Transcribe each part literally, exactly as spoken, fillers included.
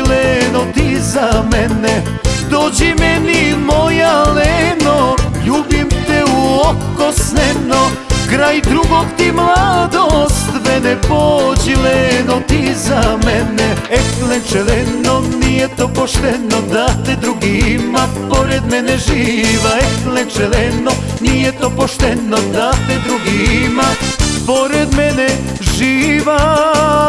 Leno ti za mene. Dođi meni moja Leno, ljubim te u oko sneno, kraj drugog ti mladost vene. Pođi Leno ti za mene. Eh lenče Leno, nije to pošteno da te drugi ima pored mene živa. Eh lenče Leno, nije to pošteno da te drugi ima pored mene živa.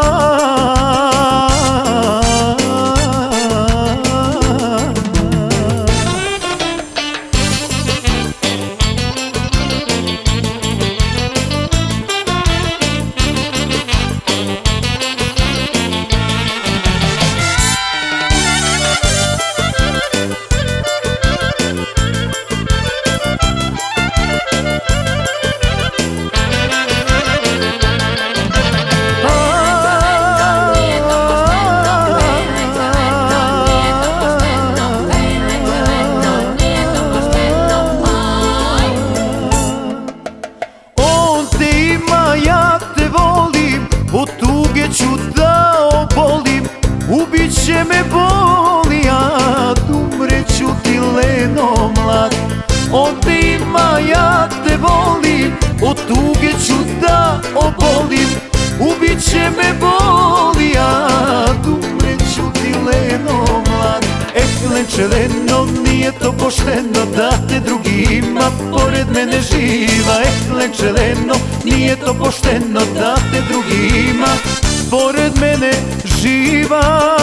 Ja te volim, od tuge ću da obolim, ubit će me boli, a umreću ti Leno mlad. On te ima, ja te volim, od tuge ću da obolim, ubit će me boli, a umreću ti Leno mlad. Eh lenče Leno, nije to pošteno da te drugi ima pored mene živa. Eh lenče Leno, nije to pošteno da te drugi ima pored mene živa.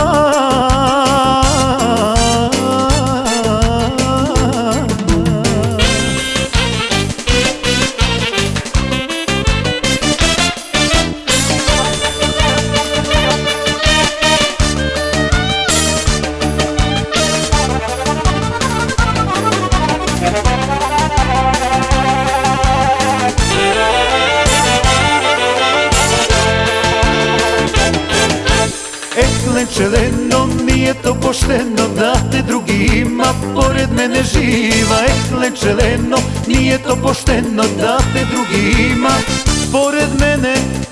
Eh lenče Leno, nije to pošteno da te drugi ima pored mene živa. Eh lenče Leno, nije to pošteno da te drugi ima pored mene